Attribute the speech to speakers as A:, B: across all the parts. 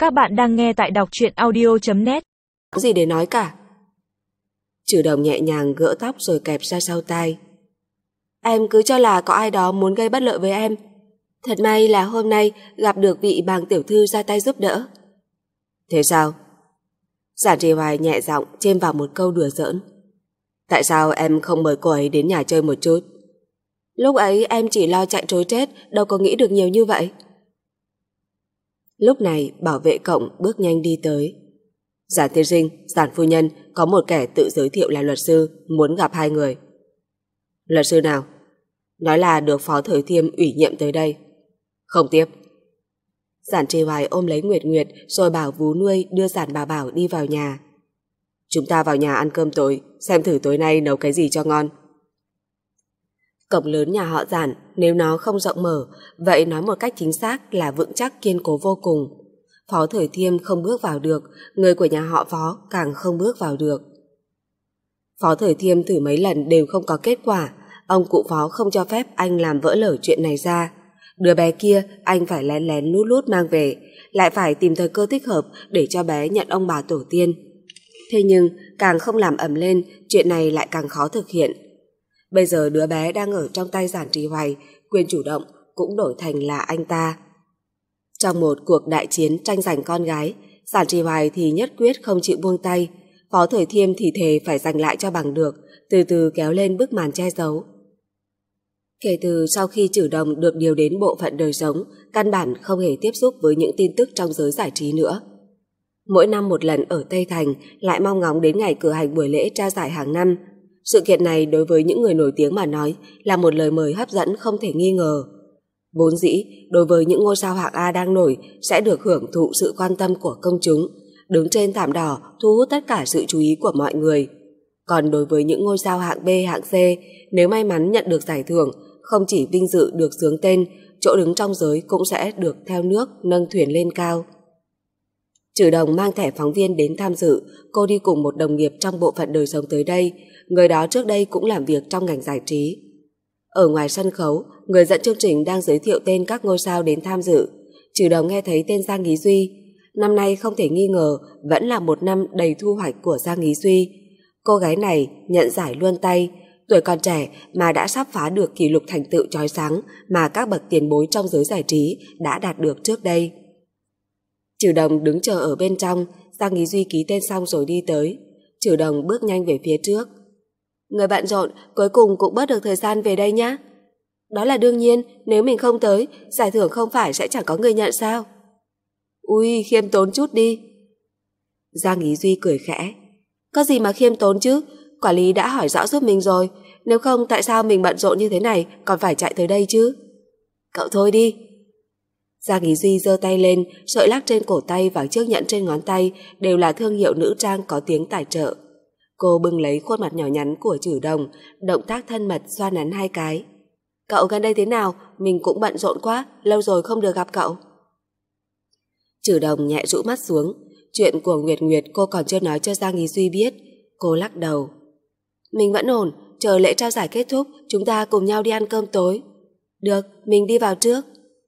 A: Các bạn đang nghe tại đọc truyện audio.net.
B: Có gì để nói cả. Trừ Đồng nhẹ nhàng gỡ tóc rồi kẹp ra sau tai. Em cứ cho là có ai đó muốn gây bất lợi với em. Thật may là hôm nay gặp được vị bàng tiểu thư ra tay giúp đỡ. Thế sao? Giản Trì Hoài nhẹ giọng chêm vào một câu đùa giỡn. Tại sao em không mời cô ấy đến nhà chơi một chút? Lúc ấy em chỉ lo chạy trối chết, đâu có nghĩ được nhiều như vậy. Lúc này bảo vệ cổng bước nhanh đi tới. Giản tiên sinh, Giản phu nhân, có một kẻ tự giới thiệu là luật sư, muốn gặp hai người. Luật sư nào? Nói là được Phó Thời Thiêm ủy nhiệm tới đây. Không tiếp. Giản Trì Hoài ôm lấy Nguyệt Nguyệt rồi bảo vú nuôi đưa Giản Bà Bảo đi vào nhà. Chúng ta vào nhà ăn cơm tối, xem thử tối nay nấu cái gì cho ngon. Cổng lớn nhà họ Giản, nếu nó không rộng mở, vậy nói một cách chính xác là vững chắc kiên cố vô cùng. Phó Thời Thiêm không bước vào được, người của nhà họ Phó càng không bước vào được. Phó Thời Thiêm thử mấy lần đều không có kết quả, ông cụ Phó không cho phép anh làm vỡ lở chuyện này ra. Đứa bé kia anh phải lén lén lút lút mang về, lại phải tìm thời cơ thích hợp để cho bé nhận ông bà tổ tiên. Thế nhưng càng không làm ầm lên, chuyện này lại càng khó thực hiện. Bây giờ đứa bé đang ở trong tay Giản Trì Hoài, quyền chủ động cũng đổi thành là anh ta. Trong một cuộc đại chiến tranh giành con gái, Giản Trì Hoài thì nhất quyết không chịu buông tay, Phó Thời Thiêm thì thề phải giành lại cho bằng được, từ từ kéo lên bức màn che giấu. Kể từ sau khi Trừ Đồng được điều đến bộ phận đời sống, căn bản không hề tiếp xúc với những tin tức trong giới giải trí nữa. Mỗi năm một lần ở Tây Thành lại mong ngóng đến ngày cử hành buổi lễ trao giải hàng năm. Sự kiện này đối với những người nổi tiếng mà nói là một lời mời hấp dẫn không thể nghi ngờ. Vốn dĩ, đối với những ngôi sao hạng A đang nổi sẽ được hưởng thụ sự quan tâm của công chúng, đứng trên thảm đỏ thu hút tất cả sự chú ý của mọi người. Còn đối với những ngôi sao hạng B, hạng C, nếu may mắn nhận được giải thưởng, không chỉ vinh dự được xướng tên, chỗ đứng trong giới cũng sẽ được theo nước nâng thuyền lên cao. Trừ Đồng mang thẻ phóng viên đến tham dự, cô đi cùng một đồng nghiệp trong bộ phận đời sống tới đây, người đó trước đây cũng làm việc trong ngành giải trí. Ở ngoài sân khấu, người dẫn chương trình đang giới thiệu tên các ngôi sao đến tham dự. Trừ Đồng nghe thấy tên Giang Ý Duy. Năm nay không thể nghi ngờ vẫn là một năm đầy thu hoạch của Giang Ý Duy. Cô gái này nhận giải luôn tay, tuổi còn trẻ mà đã sắp phá được kỷ lục thành tựu chói sáng mà các bậc tiền bối trong giới giải trí đã đạt được trước đây. Trừ Đồng đứng chờ ở bên trong, Giang Ý Duy ký tên xong rồi đi tới. Trừ Đồng bước nhanh về phía trước. Người bận rộn cuối cùng cũng bớt được thời gian về đây nhé. Đó là đương nhiên, nếu mình không tới, giải thưởng không phải sẽ chẳng có người nhận sao? Ui, khiêm tốn chút đi. Giang Ý Duy cười khẽ. Có gì mà khiêm tốn chứ, quản lý đã hỏi rõ giúp mình rồi, nếu không tại sao mình bận rộn như thế này còn phải chạy tới đây chứ? Cậu thôi đi. Giang Ý Duy giơ tay lên, sợi lắc trên cổ tay và chiếc nhẫn trên ngón tay đều là thương hiệu nữ trang có tiếng tài trợ. Cô bưng lấy khuôn mặt nhỏ nhắn của Trừ Đồng, động tác thân mật xoa nắn hai cái. Cậu gần đây thế nào? Mình cũng bận rộn quá, lâu rồi không được gặp cậu. Trừ Đồng nhẹ rũ mắt xuống. Chuyện của Nguyệt Nguyệt cô còn chưa nói cho Giang Ý Duy biết. Cô lắc đầu. Mình vẫn ổn, chờ lễ trao giải kết thúc chúng ta cùng nhau đi ăn cơm tối. Được, mình đi vào trước.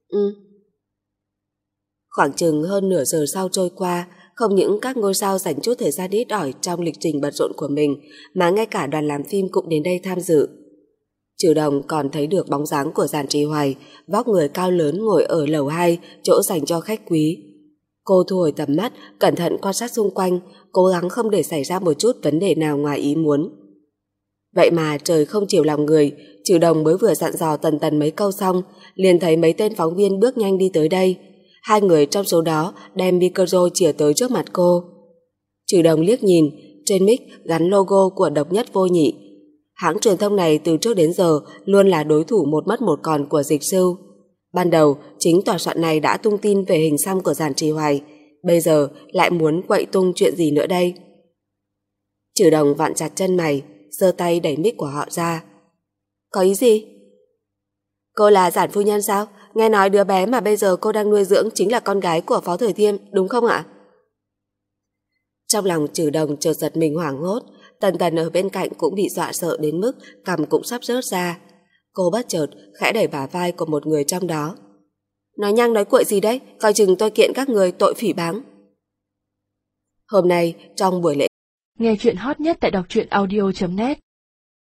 B: Khoảng chừng hơn nửa giờ sau trôi qua, không những các ngôi sao dành chút thời gian ít ỏi trong lịch trình bận rộn của mình, mà ngay cả đoàn làm phim cũng đến đây tham dự. Trừ Đồng còn thấy được bóng dáng của Giản Trì Hoài, vóc người cao lớn ngồi ở lầu 2, chỗ dành cho khách quý. Cô thu hồi tầm mắt, cẩn thận quan sát xung quanh, cố gắng không để xảy ra một chút vấn đề nào ngoài ý muốn. Vậy mà trời không chiều lòng người, Trừ Đồng mới vừa dặn dò tần tần mấy câu xong, liền thấy mấy tên phóng viên bước nhanh đi tới đây. Hai người trong số đó đem micro chìa tới trước mặt cô. Trừ Đồng liếc nhìn, trên mic gắn logo của Độc Nhất Vô Nhị. Hãng truyền thông này từ trước đến giờ luôn là đối thủ một mất một còn của Dịch Sưu. Ban đầu, chính tòa soạn này đã tung tin về hình xăm của Giản Trì Hoài, bây giờ lại muốn quậy tung chuyện gì nữa đây? Trừ Đồng vặn chặt chân mày, giơ tay đẩy mic của họ ra. Có ý gì? Cô là Giản phu nhân sao? Nghe nói đứa bé mà bây giờ cô đang nuôi dưỡng chính là con gái của Phó Thời Thiêm, đúng không ạ? Trong lòng Trừ Đồng chợt giật mình hoảng hốt, Tần Tần ở bên cạnh cũng bị dọa sợ đến mức cằm cũng sắp rớt ra. Cô bất chợt khẽ đẩy bả vai của một người trong đó. Nói nhăng nói cuội gì đấy, coi chừng tôi kiện các người tội phỉ báng. Hôm nay, trong buổi lễ
A: Nghe chuyện hot nhất tại đọc truyện audio.net